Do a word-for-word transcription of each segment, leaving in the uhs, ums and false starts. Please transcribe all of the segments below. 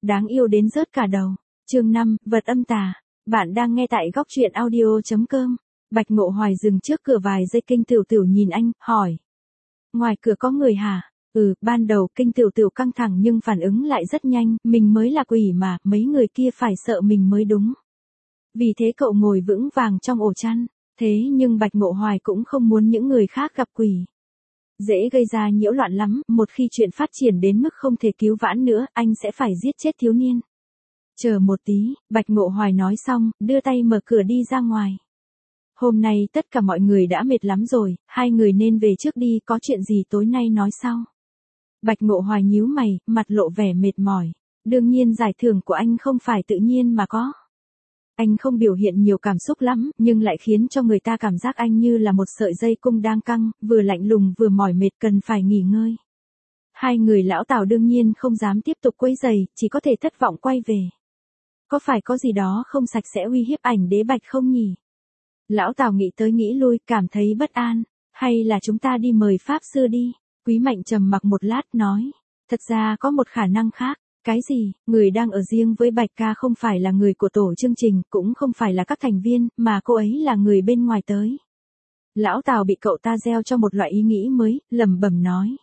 đáng yêu đến rớt cả đầu. Chương năm, vật âm tà. Bạn đang nghe tại góc truyện audio chấm com. Bạch Ngộ Hoài dừng trước cửa vài giây, Kinh Tửu Tửu nhìn anh, hỏi. Ngoài cửa có người hả? Ừ, ban đầu Kinh Tửu Tửu căng thẳng nhưng phản ứng lại rất nhanh, mình mới là quỷ mà, mấy người kia phải sợ mình mới đúng. Vì thế cậu ngồi vững vàng trong ổ chăn. Thế nhưng Bạch Ngộ Hoài cũng không muốn những người khác gặp quỷ. Dễ gây ra nhiễu loạn lắm, một khi chuyện phát triển đến mức không thể cứu vãn nữa, anh sẽ phải giết chết thiếu niên. Chờ một tí, Bạch Ngộ Hoài nói xong, đưa tay mở cửa đi ra ngoài. Hôm nay tất cả mọi người đã mệt lắm rồi, hai người nên về trước đi, có chuyện gì tối nay nói sau. Bạch Ngộ Hoài nhíu mày, mặt lộ vẻ mệt mỏi. Đương nhiên giải thưởng của anh không phải tự nhiên mà có. Anh không biểu hiện nhiều cảm xúc lắm, nhưng lại khiến cho người ta cảm giác anh như là một sợi dây cung đang căng, vừa lạnh lùng vừa mỏi mệt, cần phải nghỉ ngơi. Hai người lão Tào đương nhiên không dám tiếp tục quấy rầy, chỉ có thể thất vọng quay về. Có phải có gì đó không sạch sẽ uy hiếp ảnh đế Bạch không nhỉ? Lão Tào nghĩ tới nghĩ lui, cảm thấy bất an. Hay là chúng ta đi mời Pháp Sư đi? Quý Mạnh trầm mặc một lát nói. Thật ra có một khả năng khác. Cái gì? Người đang ở riêng với Bạch ca không phải là người của tổ chương trình, cũng không phải là các thành viên, mà cô ấy là người bên ngoài tới. Lão Tào bị cậu ta gieo cho một loại ý nghĩ mới, lẩm bẩm nói.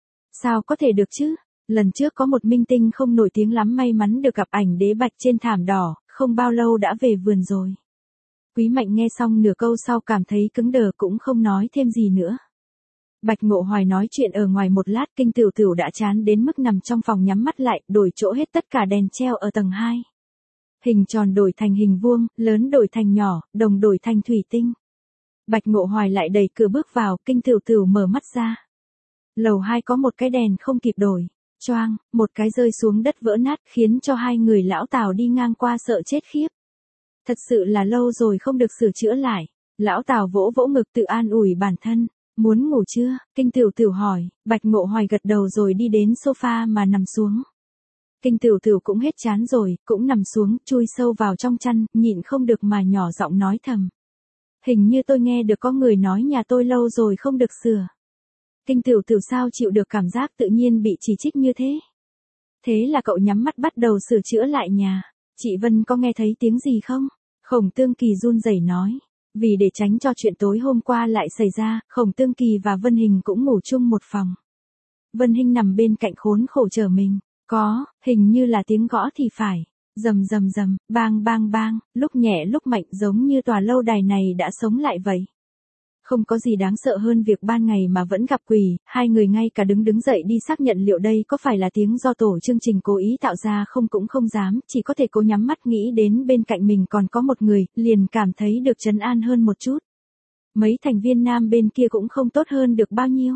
Sao có thể được chứ? Lần trước có một minh tinh không nổi tiếng lắm may mắn được gặp ảnh đế Bạch trên thảm đỏ, không bao lâu đã về vườn rồi. Quý Mạnh nghe xong nửa câu sau cảm thấy cứng đờ cũng không nói thêm gì nữa. Bạch Ngộ Hoài nói chuyện ở ngoài một lát, Kinh Tửu Tửu đã chán đến mức nằm trong phòng nhắm mắt lại, đổi chỗ hết tất cả đèn treo ở tầng hai. Hình tròn đổi thành hình vuông, lớn đổi thành nhỏ, đồng đổi thành thủy tinh. Bạch Ngộ Hoài lại đẩy cửa bước vào, Kinh Tửu Tửu mở mắt ra. Lầu hai có một cái đèn không kịp đổi. Choang, một cái rơi xuống đất vỡ nát, khiến cho hai người lão Tào đi ngang qua sợ chết khiếp. Thật sự là lâu rồi không được sửa chữa lại. Lão Tào vỗ vỗ ngực tự an ủi bản thân. Muốn ngủ chưa? Kinh Tửu Tửu hỏi. Bạch Ngộ Hoài gật đầu rồi đi đến sofa mà nằm xuống. Kinh Tửu Tửu cũng hết chán rồi, cũng nằm xuống, chui sâu vào trong chăn, nhịn không được mà nhỏ giọng nói thầm. Hình như tôi nghe được có người nói nhà tôi lâu rồi không được sửa. Kinh Tửu Tửu sao chịu được cảm giác tự nhiên bị chỉ trích như thế? Thế là cậu nhắm mắt bắt đầu sửa chữa lại nhà. Chị Vân có nghe thấy tiếng gì không? Khổng Tương Kỳ run rẩy nói. Vì để tránh cho chuyện tối hôm qua lại xảy ra, Khổng Tương Kỳ và Vân Hình cũng ngủ chung một phòng. Vân Hình nằm bên cạnh khốn khổ chờ mình. Có, hình như là tiếng gõ thì phải. Rầm rầm rầm, bang bang bang, lúc nhẹ lúc mạnh giống như tòa lâu đài này đã sống lại vậy. Không có gì đáng sợ hơn việc ban ngày mà vẫn gặp quỷ, hai người ngay cả đứng đứng dậy đi xác nhận liệu đây có phải là tiếng do tổ chương trình cố ý tạo ra không cũng không dám, chỉ có thể cố nhắm mắt nghĩ đến bên cạnh mình còn có một người, liền cảm thấy được trấn an hơn một chút. Mấy thành viên nam bên kia cũng không tốt hơn được bao nhiêu.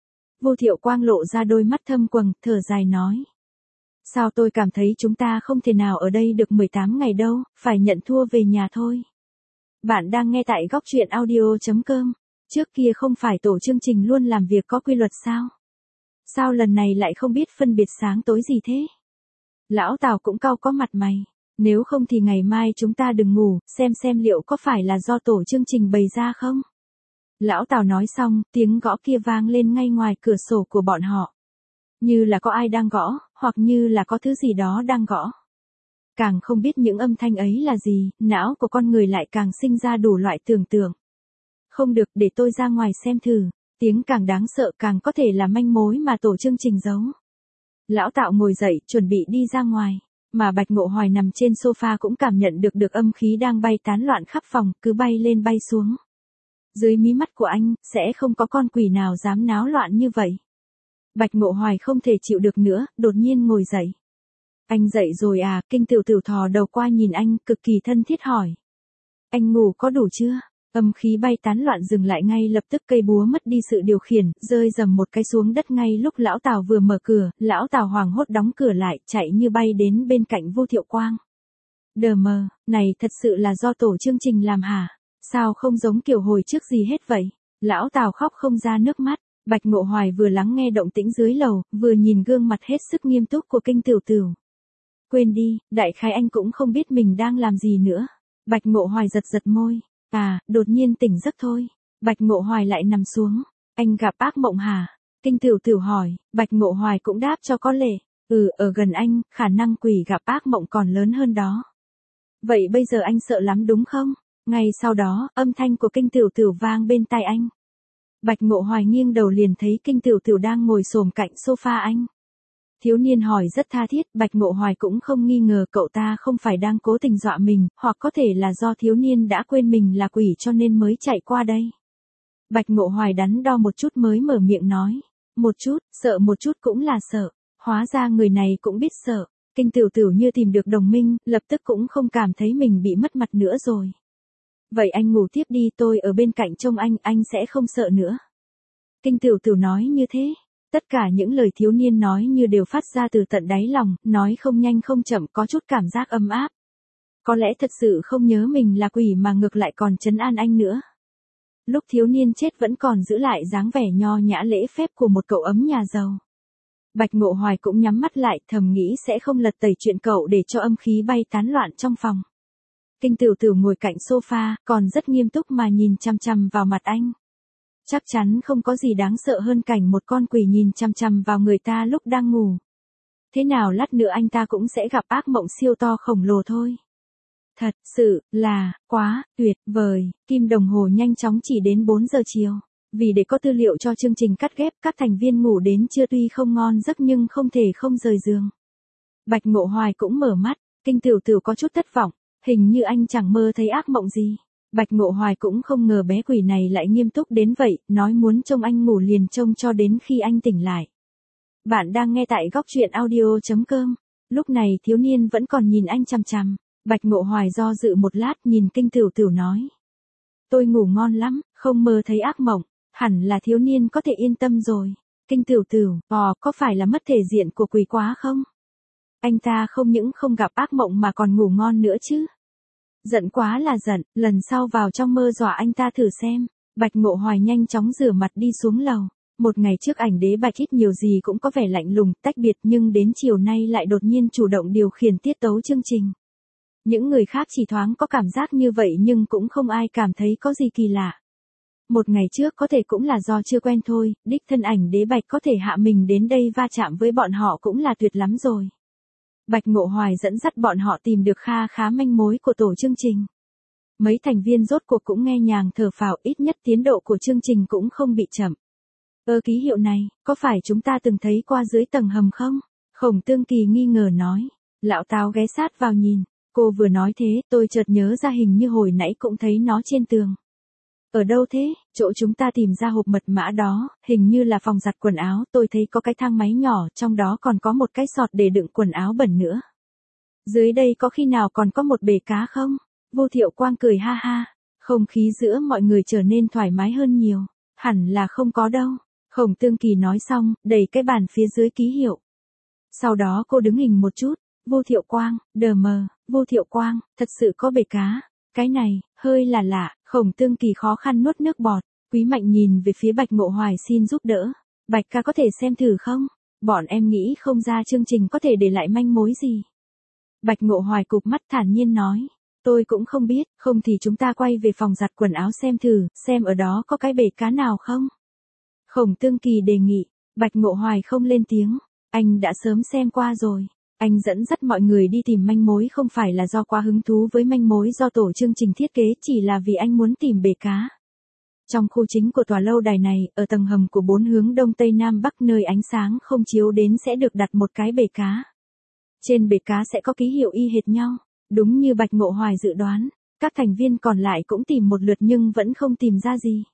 Vô Thiệu Quang lộ ra đôi mắt thâm quầng, thở dài nói. Sao tôi cảm thấy chúng ta không thể nào ở đây được mười tám ngày đâu, phải nhận thua về nhà thôi. Bạn đang nghe tại góc truyện audio chấm com. Trước kia không phải tổ chương trình luôn làm việc có quy luật sao? Sao lần này lại không biết phân biệt sáng tối gì thế? Lão Tào cũng cau có mặt mày. Nếu không thì ngày mai chúng ta đừng ngủ, xem xem liệu có phải là do tổ chương trình bày ra không? Lão Tào nói xong, tiếng gõ kia vang lên ngay ngoài cửa sổ của bọn họ. Như là có ai đang gõ, hoặc như là có thứ gì đó đang gõ. Càng không biết những âm thanh ấy là gì, não của con người lại càng sinh ra đủ loại tưởng tượng. Không được, để tôi ra ngoài xem thử. Tiếng càng đáng sợ càng có thể là manh mối mà tổ chương trình giấu. Lão Tạo ngồi dậy, chuẩn bị đi ra ngoài. Mà Bạch Ngộ Hoài nằm trên sofa cũng cảm nhận được được âm khí đang bay tán loạn khắp phòng, cứ bay lên bay xuống. Dưới mí mắt của anh, sẽ không có con quỷ nào dám náo loạn như vậy. Bạch Ngộ Hoài không thể chịu được nữa, đột nhiên ngồi dậy. Anh dậy rồi à? Kinh Tửu Tửu thò đầu qua nhìn anh, cực kỳ thân thiết hỏi. Anh ngủ có đủ chưa? Âm khí bay tán loạn dừng lại ngay lập tức, cây búa mất đi sự điều khiển, rơi rầm một cái xuống đất ngay lúc lão Tào vừa mở cửa, lão Tào hoảng hốt đóng cửa lại, chạy như bay đến bên cạnh Vô Thiệu Quang. Đờ mờ, này thật sự là do tổ chương trình làm hả? Sao không giống kiểu hồi trước gì hết vậy? Lão Tào khóc không ra nước mắt. Bạch Ngộ Hoài vừa lắng nghe động tĩnh dưới lầu, vừa nhìn gương mặt hết sức nghiêm túc của Kinh Tửu Tửu. Quên đi, đại khái anh cũng không biết mình đang làm gì nữa. Bạch Ngộ Hoài giật giật môi. À, đột nhiên tỉnh giấc thôi. Bạch Ngộ Hoài lại nằm xuống. Anh gặp ác mộng hả? Kinh Tửu Tửu hỏi. Bạch Ngộ Hoài cũng đáp cho có lệ. Ừ, ở gần anh, khả năng quỷ gặp ác mộng còn lớn hơn đó. Vậy bây giờ anh sợ lắm đúng không? Ngay sau đó, âm thanh của Kinh Tửu Tửu vang bên tai anh. Bạch Ngộ Hoài nghiêng đầu liền thấy Kinh Tửu Tửu đang ngồi xổm cạnh sofa anh. Thiếu niên hỏi rất tha thiết, Bạch Ngộ Hoài cũng không nghi ngờ cậu ta không phải đang cố tình dọa mình, hoặc có thể là do thiếu niên đã quên mình là quỷ cho nên mới chạy qua đây. Bạch Ngộ Hoài đắn đo một chút mới mở miệng nói. Một chút, sợ một chút cũng là sợ. Hóa ra người này cũng biết sợ. Kinh Tửu Tửu như tìm được đồng minh, lập tức cũng không cảm thấy mình bị mất mặt nữa rồi. Vậy anh ngủ tiếp đi, tôi ở bên cạnh trông anh, anh sẽ không sợ nữa. Kinh Tửu Tửu nói như thế. Tất cả những lời thiếu niên nói như đều phát ra từ tận đáy lòng, nói không nhanh không chậm, có chút cảm giác ấm áp. Có lẽ thật sự không nhớ mình là quỷ mà ngược lại còn trấn an anh nữa. Lúc thiếu niên chết vẫn còn giữ lại dáng vẻ nho nhã lễ phép của một cậu ấm nhà giàu. Bạch Ngộ Hoài cũng nhắm mắt lại, thầm nghĩ sẽ không lật tẩy chuyện cậu để cho âm khí bay tán loạn trong phòng. Kinh Tửu Tửu ngồi cạnh sofa, còn rất nghiêm túc mà nhìn chằm chằm vào mặt anh. Chắc chắn không có gì đáng sợ hơn cảnh một con quỷ nhìn chằm chằm vào người ta lúc đang ngủ. Thế nào lát nữa anh ta cũng sẽ gặp ác mộng siêu to khổng lồ thôi. Thật sự là quá tuyệt vời. Kim đồng hồ nhanh chóng chỉ đến bốn giờ chiều. Vì để có tư liệu cho chương trình cắt ghép, các thành viên ngủ đến trưa tuy không ngon giấc nhưng không thể không rời giường. Bạch Ngộ Hoài cũng mở mắt, Kinh Tửu Tửu có chút thất vọng, hình như anh chẳng mơ thấy ác mộng gì. Bạch Ngộ Hoài cũng không ngờ bé quỷ này lại nghiêm túc đến vậy, nói muốn trông anh ngủ liền trông cho đến khi anh tỉnh lại. Bạn đang nghe tại góc truyện audio chấm com. Lúc này thiếu niên vẫn còn nhìn anh chằm chằm. Bạch Ngộ Hoài do dự một lát nhìn Kinh Tửu Tửu nói. Tôi ngủ ngon lắm, không mơ thấy ác mộng, hẳn là thiếu niên có thể yên tâm rồi. Kinh Tửu Tửu, ồ, có phải là mất thể diện của quỷ quá không? Anh ta không những không gặp ác mộng mà còn ngủ ngon nữa chứ. Giận quá là giận, lần sau vào trong mơ dọa anh ta thử xem. Bạch Ngộ Hoài nhanh chóng rửa mặt đi xuống lầu. Một ngày trước ảnh đế Bạch ít nhiều gì cũng có vẻ lạnh lùng, tách biệt nhưng đến chiều nay lại đột nhiên chủ động điều khiển tiết tấu chương trình. Những người khác chỉ thoáng có cảm giác như vậy nhưng cũng không ai cảm thấy có gì kỳ lạ. Một ngày trước có thể cũng là do chưa quen thôi, đích thân ảnh đế Bạch có thể hạ mình đến đây va chạm với bọn họ cũng là tuyệt lắm rồi. Bạch Ngộ Hoài dẫn dắt bọn họ tìm được kha khá manh mối của tổ chương trình. Mấy thành viên rốt cuộc cũng nghe nhàng thở phào, ít nhất tiến độ của chương trình cũng không bị chậm. Ơ ký hiệu này, có phải chúng ta từng thấy qua dưới tầng hầm không? Khổng Tương Kỳ nghi ngờ nói. Lão Táo ghé sát vào nhìn. Cô vừa nói thế, tôi chợt nhớ ra hình như hồi nãy cũng thấy nó trên tường. Ở đâu thế? Chỗ chúng ta tìm ra hộp mật mã đó, hình như là phòng giặt quần áo, tôi thấy có cái thang máy nhỏ, trong đó còn có một cái sọt để đựng quần áo bẩn nữa. Dưới đây có khi nào còn có một bể cá không? Vô Thiệu Quang cười ha ha, không khí giữa mọi người trở nên thoải mái hơn nhiều. Hẳn là không có đâu. Khổng Tương Kỳ nói xong, đẩy cái bàn phía dưới ký hiệu. Sau đó cô đứng hình một chút. Vô Thiệu Quang, đờ mờ, Vô Thiệu Quang, thật sự có bể cá. Cái này, hơi là lạ. Khổng Tương Kỳ khó khăn nuốt nước bọt. Quý Mạnh nhìn về phía Bạch Ngộ Hoài xin giúp đỡ. Bạch ca có thể xem thử không? Bọn em nghĩ không ra chương trình có thể để lại manh mối gì. Bạch Ngộ Hoài cụp mắt thản nhiên nói. Tôi cũng không biết, không thì chúng ta quay về phòng giặt quần áo xem thử, xem ở đó có cái bể cá nào không? Khổng Tương Kỳ đề nghị. Bạch Ngộ Hoài không lên tiếng. Anh đã sớm xem qua rồi. Anh dẫn dắt mọi người đi tìm manh mối không phải là do quá hứng thú với manh mối do tổ chương trình thiết kế, chỉ là vì anh muốn tìm bể cá. Trong khu chính của tòa lâu đài này, ở tầng hầm của bốn hướng đông tây nam bắc nơi ánh sáng không chiếu đến sẽ được đặt một cái bể cá. Trên bể cá sẽ có ký hiệu y hệt nhau, đúng như Bạch Ngộ Hoài dự đoán. Các thành viên còn lại cũng tìm một lượt nhưng vẫn không tìm ra gì.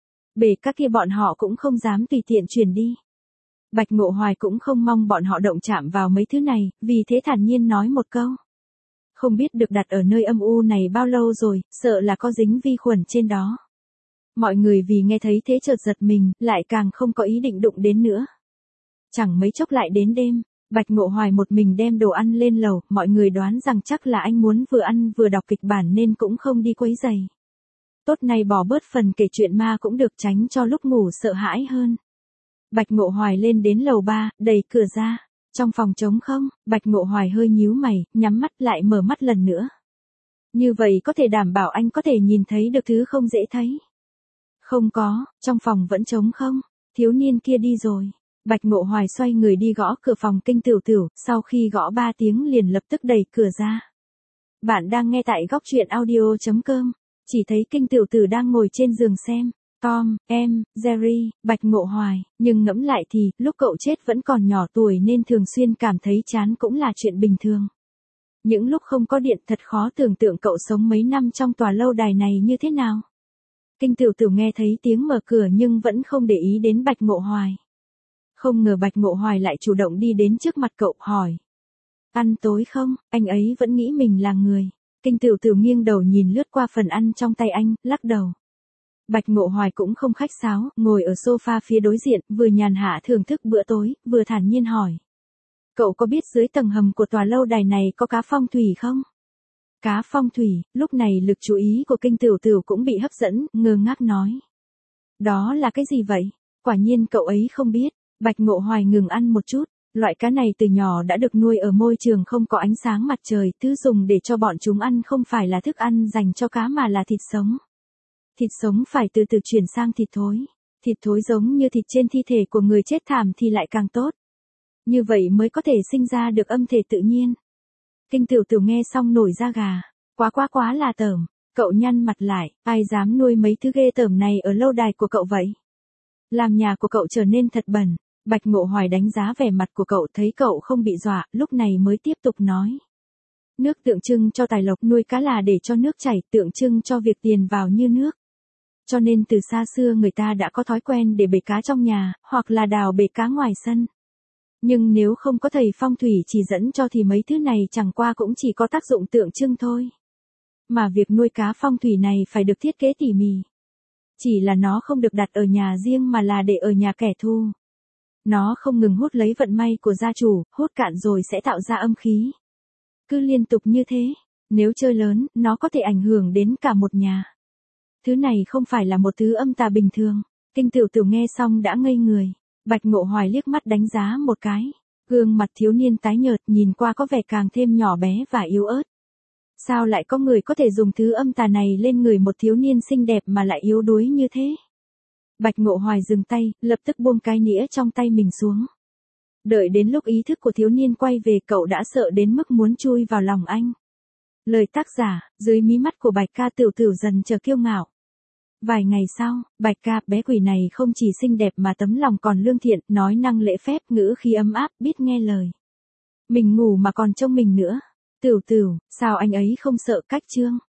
Bể cá kia bọn họ cũng không dám tùy tiện chuyển đi. Bạch Ngộ Hoài cũng không mong bọn họ động chạm vào mấy thứ này, vì thế thản nhiên nói một câu. Không biết được đặt ở nơi âm u này bao lâu rồi, sợ là có dính vi khuẩn trên đó. Mọi người vì nghe thấy thế chợt giật mình, lại càng không có ý định đụng đến nữa. Chẳng mấy chốc lại đến đêm, Bạch Ngộ Hoài một mình đem đồ ăn lên lầu, mọi người đoán rằng chắc là anh muốn vừa ăn vừa đọc kịch bản nên cũng không đi quấy rầy. Tốt này bỏ bớt phần kể chuyện ma cũng được, tránh cho lúc ngủ sợ hãi hơn. Bạch Ngộ Hoài lên đến lầu ba, đẩy cửa ra. Trong phòng trống không, Bạch Ngộ Hoài hơi nhíu mày, nhắm mắt lại mở mắt lần nữa. Như vậy có thể đảm bảo anh có thể nhìn thấy được thứ không dễ thấy. Không có, trong phòng vẫn trống không, thiếu niên kia đi rồi. Bạch Ngộ Hoài xoay người đi gõ cửa phòng Kinh Tửu Tửu, sau khi gõ ba tiếng liền lập tức đẩy cửa ra. Bạn đang nghe tại góc truyện audio chấm com. Chỉ thấy Kinh Tửu Tửu đang ngồi trên giường xem Tom, em, Jerry, Bạch Ngộ Hoài, nhưng ngẫm lại thì, lúc cậu chết vẫn còn nhỏ tuổi nên thường xuyên cảm thấy chán cũng là chuyện bình thường. Những lúc không có điện thật khó tưởng tượng cậu sống mấy năm trong tòa lâu đài này như thế nào. Kinh Tửu Tửu nghe thấy tiếng mở cửa nhưng vẫn không để ý đến Bạch Ngộ Hoài. Không ngờ Bạch Ngộ Hoài lại chủ động đi đến trước mặt cậu, hỏi. Ăn tối không? Anh ấy vẫn nghĩ mình là người. Kinh Tửu Tửu nghiêng đầu nhìn lướt qua phần ăn trong tay anh, lắc đầu. Bạch Ngộ Hoài cũng không khách sáo, ngồi ở sofa phía đối diện, vừa nhàn hạ thưởng thức bữa tối, vừa thản nhiên hỏi. Cậu có biết dưới tầng hầm của tòa lâu đài này có cá phong thủy không? Cá phong thủy, lúc này lực chú ý của Kinh Tửu Tửu cũng bị hấp dẫn, ngơ ngác nói. Đó là cái gì vậy? Quả nhiên cậu ấy không biết. Bạch Ngộ Hoài ngừng ăn một chút. Loại cá này từ nhỏ đã được nuôi ở môi trường không có ánh sáng mặt trời, thứ dùng để cho bọn chúng ăn không phải là thức ăn dành cho cá mà là thịt sống. Thịt sống phải từ từ chuyển sang thịt thối. Thịt thối giống như thịt trên thi thể của người chết thảm thì lại càng tốt. Như vậy mới có thể sinh ra được âm thể tự nhiên. Kinh Tửu Tửu nghe xong nổi da gà. Quá quá quá là tởm. Cậu nhăn mặt lại, ai dám nuôi mấy thứ ghê tởm này ở lâu đài của cậu vậy? Làm nhà của cậu trở nên thật bẩn. Bạch Ngộ Hoài đánh giá vẻ mặt của cậu, thấy cậu không bị dọa, lúc này mới tiếp tục nói. Nước tượng trưng cho tài lộc, nuôi cá là để cho nước chảy, tượng trưng cho việc tiền vào như nước. Cho nên từ xa xưa người ta đã có thói quen để bể cá trong nhà, hoặc là đào bể cá ngoài sân. Nhưng nếu không có thầy phong thủy chỉ dẫn cho thì mấy thứ này chẳng qua cũng chỉ có tác dụng tượng trưng thôi. Mà việc nuôi cá phong thủy này phải được thiết kế tỉ mỉ. Chỉ là nó không được đặt ở nhà riêng mà là để ở nhà kẻ thù. Nó không ngừng hút lấy vận may của gia chủ, hút cạn rồi sẽ tạo ra âm khí. Cứ liên tục như thế, nếu chơi lớn, nó có thể ảnh hưởng đến cả một nhà. Thứ này không phải là một thứ âm tà bình thường. Kinh Tửu Tửu nghe xong đã ngây người. Bạch Ngộ Hoài liếc mắt đánh giá một cái. Gương mặt thiếu niên tái nhợt nhìn qua có vẻ càng thêm nhỏ bé và yếu ớt. Sao lại có người có thể dùng thứ âm tà này lên người một thiếu niên xinh đẹp mà lại yếu đuối như thế? Bạch Ngộ Hoài dừng tay, lập tức buông cái nĩa trong tay mình xuống. Đợi đến lúc ý thức của thiếu niên quay về, cậu đã sợ đến mức muốn chui vào lòng anh. Lời tác giả, dưới mí mắt của Bạch ca Tửu Tửu dần trở kiêu ngạo. Vài ngày sau, Bạch ca, bé quỷ này không chỉ xinh đẹp mà tấm lòng còn lương thiện, nói năng lễ phép, ngữ khí ấm áp, biết nghe lời. Mình ngủ mà còn trông mình nữa. Tửu Tửu, sao anh ấy không sợ cách Trương?